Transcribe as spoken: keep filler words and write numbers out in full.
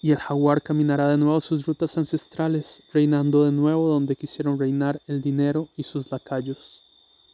y el jaguar caminará de nuevo sus rutas ancestrales, reinando de nuevo donde quisieron reinar el dinero y sus lacayos.